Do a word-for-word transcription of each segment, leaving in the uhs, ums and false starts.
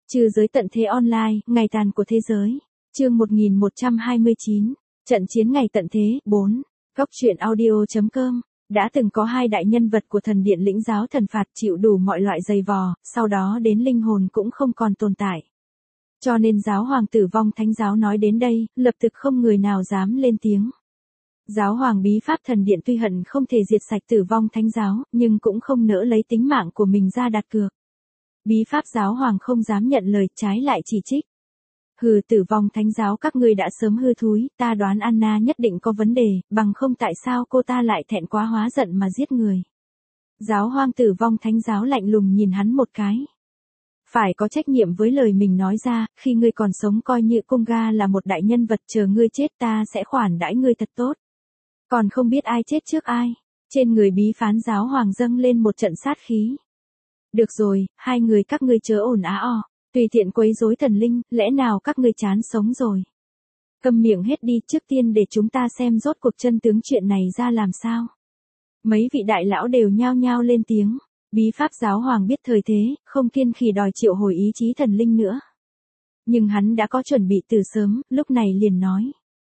Trừ giới tận thế online, ngày tàn của thế giới. Chương một nghìn một trăm hai mươi chín. Trận chiến ngày tận thế. bốn. Góc truyện audio chấm com. Đã từng có hai đại nhân vật của thần điện lĩnh giáo thần phạt chịu đủ mọi loại dày vò, sau đó đến linh hồn cũng không còn tồn tại. Cho nên giáo hoàng tử vong thánh giáo nói đến đây, lập tức không người nào dám lên tiếng. Giáo hoàng bí pháp thần điện tuy hận không thể diệt sạch tử vong thánh giáo, nhưng cũng không nỡ lấy tính mạng của mình ra đặt cược. Bí pháp giáo hoàng không dám nhận lời, trái lại chỉ trích. Hừ, tử vong thánh giáo các ngươi đã sớm hư thúi, ta đoán Anna nhất định có vấn đề, bằng không tại sao cô ta lại thẹn quá hóa giận mà giết người. Giáo hoàng tử vong thánh giáo lạnh lùng nhìn hắn một cái. Phải có trách nhiệm với lời mình nói ra, khi ngươi còn sống coi như cung ga là một đại nhân vật, chờ ngươi chết ta sẽ khoản đãi ngươi thật tốt. Còn không biết ai chết trước ai. Trên người bí phán giáo hoàng dâng lên một trận sát khí. Được rồi, hai người các ngươi chớ ồn á o, tùy tiện quấy rối thần linh, lẽ nào các ngươi chán sống rồi. Câm miệng hết đi, trước tiên để chúng ta xem rốt cuộc chân tướng chuyện này ra làm sao. Mấy vị đại lão đều nhao nhao lên tiếng. Bí pháp giáo hoàng biết thời thế, không kiên khỉ đòi triệu hồi ý chí thần linh nữa. Nhưng hắn đã có chuẩn bị từ sớm, lúc này liền nói.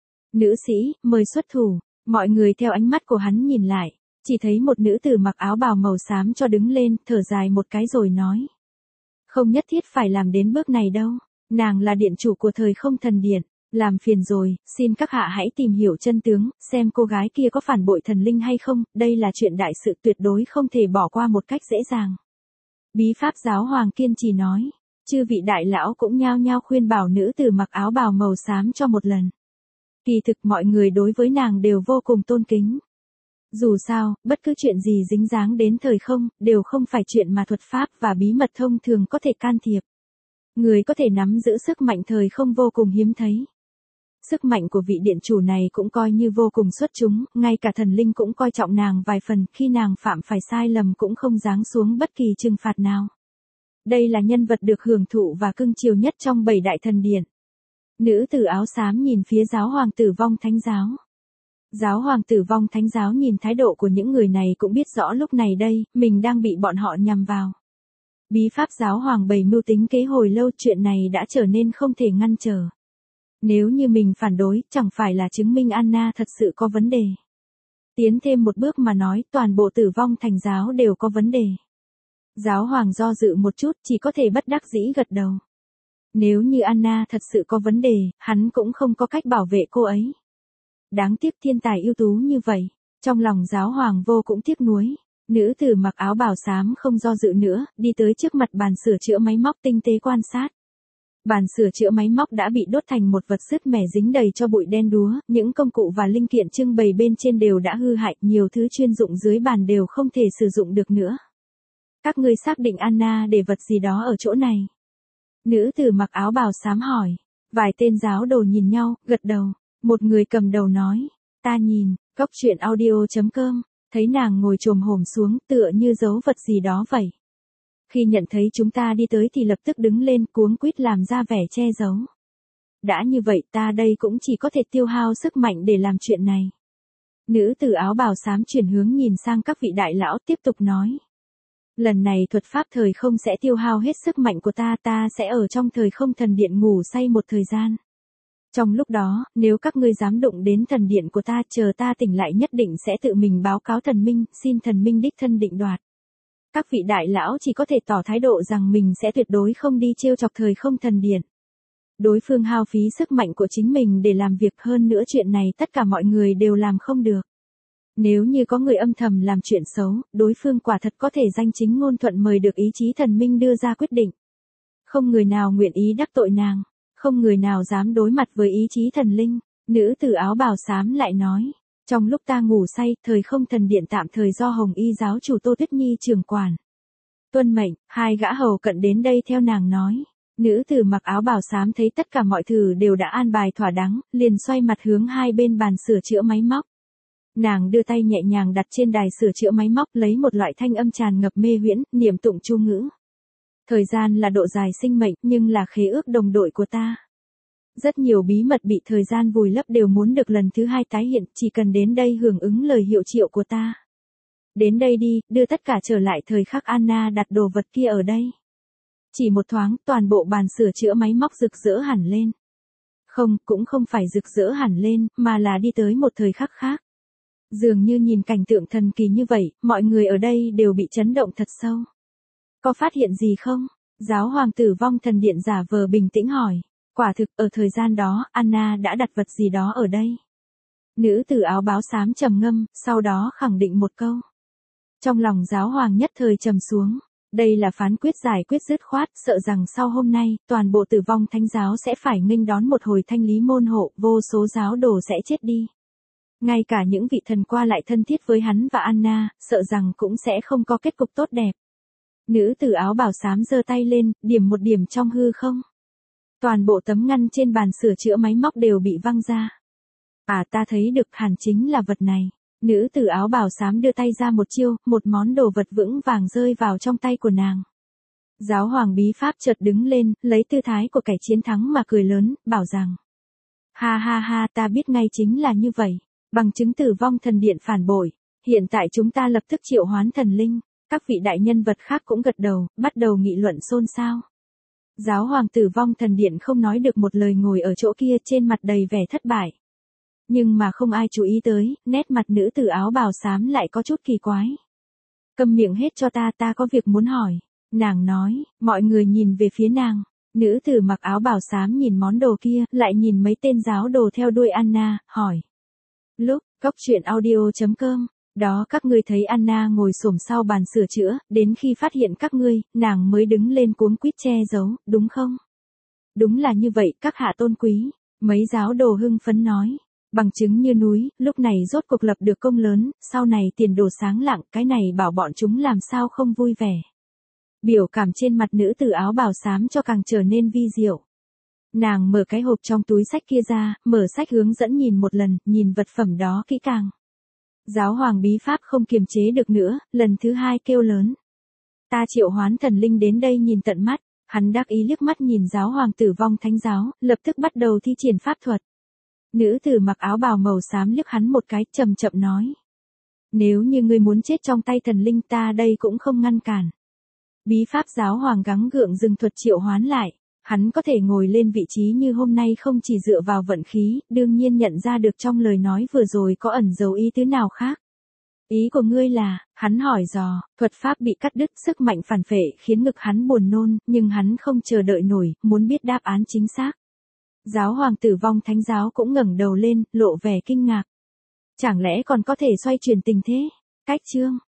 Nữ sĩ, mời xuất thủ. Mọi người theo ánh mắt của hắn nhìn lại, chỉ thấy một nữ tử mặc áo bào màu xám cho đứng lên, thở dài một cái rồi nói. Không nhất thiết phải làm đến bước này đâu, nàng là điện chủ của thời không thần điện, làm phiền rồi, xin các hạ hãy tìm hiểu chân tướng, xem cô gái kia có phản bội thần linh hay không, đây là chuyện đại sự tuyệt đối không thể bỏ qua một cách dễ dàng. Bí pháp giáo hoàng kiên trì nói, chư vị đại lão cũng nhao nhao khuyên bảo nữ tử mặc áo bào màu xám cho một lần. Kỳ thực mọi người đối với nàng đều vô cùng tôn kính. Dù sao, bất cứ chuyện gì dính dáng đến thời không, đều không phải chuyện mà thuật pháp và bí mật thông thường có thể can thiệp. Người có thể nắm giữ sức mạnh thời không vô cùng hiếm thấy. Sức mạnh của vị điện chủ này cũng coi như vô cùng xuất chúng, ngay cả thần linh cũng coi trọng nàng vài phần, khi nàng phạm phải sai lầm cũng không giáng xuống bất kỳ trừng phạt nào. Đây là nhân vật được hưởng thụ và cưng chiều nhất trong bảy đại thần điện. Nữ tử áo xám nhìn phía giáo hoàng tử vong thánh giáo. Giáo hoàng tử vong thánh giáo nhìn thái độ của những người này cũng biết rõ lúc này đây, mình đang bị bọn họ nhằm vào. Bí pháp giáo hoàng bày mưu tính kế hồi lâu, chuyện này đã trở nên không thể ngăn trở. Nếu như mình phản đối, chẳng phải là chứng minh Anna thật sự có vấn đề. Tiến thêm một bước mà nói, toàn bộ tử vong thành giáo đều có vấn đề. Giáo hoàng do dự một chút, chỉ có thể bất đắc dĩ gật đầu. Nếu như Anna thật sự có vấn đề, hắn cũng không có cách bảo vệ cô ấy. Đáng tiếc thiên tài ưu tú như vậy. Trong lòng giáo hoàng vô cũng tiếc nuối. Nữ tử mặc áo bào xám không do dự nữa, đi tới trước mặt bàn sửa chữa máy móc tinh tế quan sát. Bàn sửa chữa máy móc đã bị đốt thành một vật sứt mẻ dính đầy cho bụi đen đúa, những công cụ và linh kiện trưng bày bên trên đều đã hư hại, nhiều thứ chuyên dụng dưới bàn đều không thể sử dụng được nữa. Các ngươi xác định Anna để vật gì đó ở chỗ này? Nữ tử mặc áo bào xám hỏi. Vài tên giáo đồ nhìn nhau, gật đầu. Một người cầm đầu nói. Ta nhìn, góc truyện audio chấm com, thấy nàng ngồi chồm hổm xuống tựa như giấu vật gì đó vậy. Khi nhận thấy chúng ta đi tới thì lập tức đứng lên cuống quýt làm ra vẻ che giấu. Đã như vậy ta đây cũng chỉ có thể tiêu hao sức mạnh để làm chuyện này. Nữ tử áo bào xám chuyển hướng nhìn sang các vị đại lão tiếp tục nói. Lần này thuật pháp thời không sẽ tiêu hao hết sức mạnh của ta, ta sẽ ở trong thời không thần điện ngủ say một thời gian. Trong lúc đó, nếu các ngươi dám đụng đến thần điện của ta, chờ ta tỉnh lại nhất định sẽ tự mình báo cáo thần minh, xin thần minh đích thân định đoạt. Các vị đại lão chỉ có thể tỏ thái độ rằng mình sẽ tuyệt đối không đi trêu chọc thời không thần điện. Đối phương hao phí sức mạnh của chính mình để làm việc, hơn nữa chuyện này tất cả mọi người đều làm không được. Nếu như có người âm thầm làm chuyện xấu, đối phương quả thật có thể danh chính ngôn thuận mời được ý chí thần minh đưa ra quyết định. Không người nào nguyện ý đắc tội nàng, không người nào dám đối mặt với ý chí thần linh. Nữ tử áo bào xám lại nói, trong lúc ta ngủ say, thời không thần điện tạm thời do Hồng Y giáo chủ Tô Tuyết Nhi trưởng quản. Tuân mệnh, hai gã hầu cận đến đây theo nàng nói. Nữ tử mặc áo bào xám thấy tất cả mọi thứ đều đã an bài thỏa đáng, liền xoay mặt hướng hai bên bàn sửa chữa máy móc. Nàng đưa tay nhẹ nhàng đặt trên đài sửa chữa máy móc, lấy một loại thanh âm tràn ngập mê huyễn, niệm tụng chú ngữ. Thời gian là độ dài sinh mệnh, nhưng là khế ước đồng đội của ta. Rất nhiều bí mật bị thời gian vùi lấp đều muốn được lần thứ hai tái hiện, chỉ cần đến đây hưởng ứng lời hiệu triệu của ta. Đến đây đi, đưa tất cả trở lại thời khắc Anna đặt đồ vật kia ở đây. Chỉ một thoáng, toàn bộ bàn sửa chữa máy móc rực rỡ hẳn lên. Không, cũng không phải rực rỡ hẳn lên, mà là đi tới một thời khắc khác. Dường như nhìn cảnh tượng thần kỳ như vậy, mọi người ở đây đều bị chấn động thật sâu. Có phát hiện gì không? Giáo hoàng tử vong thần điện giả vờ bình tĩnh hỏi. Quả thực, ở thời gian đó, Anna đã đặt vật gì đó ở đây. Nữ tử áo báo xám trầm ngâm, sau đó khẳng định một câu. Trong lòng giáo hoàng nhất thời trầm xuống. Đây là phán quyết giải quyết dứt khoát, sợ rằng sau hôm nay, toàn bộ tử vong thánh giáo sẽ phải nghênh đón một hồi thanh lý môn hộ, vô số giáo đồ sẽ chết đi. Ngay cả những vị thần qua lại thân thiết với hắn và Anna, sợ rằng cũng sẽ không có kết cục tốt đẹp. Nữ tử áo bào xám giơ tay lên, điểm một điểm trong hư không. Toàn bộ tấm ngăn trên bàn sửa chữa máy móc đều bị văng ra. À, ta thấy được, hẳn chính là vật này. Nữ tử áo bào xám đưa tay ra một chiêu, một món đồ vật vững vàng rơi vào trong tay của nàng. Giáo hoàng bí pháp chợt đứng lên, lấy tư thái của kẻ chiến thắng mà cười lớn, bảo rằng. Ha ha ha, ta biết ngay chính là như vậy. Bằng chứng tử vong thần điện phản bội. Hiện tại chúng ta lập tức triệu hoán thần linh. Các vị đại nhân vật khác cũng gật đầu, bắt đầu nghị luận xôn xao. Giáo hoàng tử vong thần điện không nói được một lời, ngồi ở chỗ kia trên mặt đầy vẻ thất bại. Nhưng mà không ai chú ý tới, nét mặt nữ tử áo bào xám lại có chút kỳ quái. Câm miệng hết cho ta, ta có việc muốn hỏi. Nàng nói, mọi người nhìn về phía nàng. Nữ tử mặc áo bào xám nhìn món đồ kia, lại nhìn mấy tên giáo đồ theo đuôi Anna, hỏi. Lúc, góc chuyện audio chấm com, đó các ngươi thấy Anna ngồi xổm sau bàn sửa chữa, đến khi phát hiện các ngươi, nàng mới đứng lên cuống quýt che giấu, đúng không? Đúng là như vậy, các hạ tôn quý. Mấy giáo đồ hưng phấn nói. Bằng chứng như núi, lúc này rốt cuộc lập được công lớn, sau này tiền đồ sáng lạng, cái này bảo bọn chúng làm sao không vui vẻ. Biểu cảm trên mặt nữ tử áo bào xám cho càng trở nên vi diệu. Nàng mở cái hộp trong túi sách kia ra, mở sách hướng dẫn nhìn một lần, nhìn vật phẩm đó kỹ càng. Giáo hoàng bí pháp không kiềm chế được nữa, lần thứ hai kêu lớn. Ta triệu hoán thần linh đến đây nhìn tận mắt, hắn đắc ý liếc mắt nhìn giáo hoàng tử vong thánh giáo, lập tức bắt đầu thi triển pháp thuật. Nữ tử mặc áo bào màu xám liếc hắn một cái, chậm chậm nói. Nếu như ngươi muốn chết trong tay thần linh, ta đây cũng không ngăn cản. Bí pháp giáo hoàng gắng gượng dừng thuật triệu hoán lại. Hắn có thể ngồi lên vị trí như hôm nay không chỉ dựa vào vận khí, đương nhiên nhận ra được trong lời nói vừa rồi có ẩn dấu ý tứ nào khác. Ý của ngươi là, hắn hỏi dò, thuật pháp bị cắt đứt, sức mạnh phản phệ khiến ngực hắn buồn nôn, nhưng hắn không chờ đợi nổi, muốn biết đáp án chính xác. Giáo hoàng tử vong thánh giáo cũng ngẩng đầu lên, lộ vẻ kinh ngạc. Chẳng lẽ còn có thể xoay chuyển tình thế? Cách chương.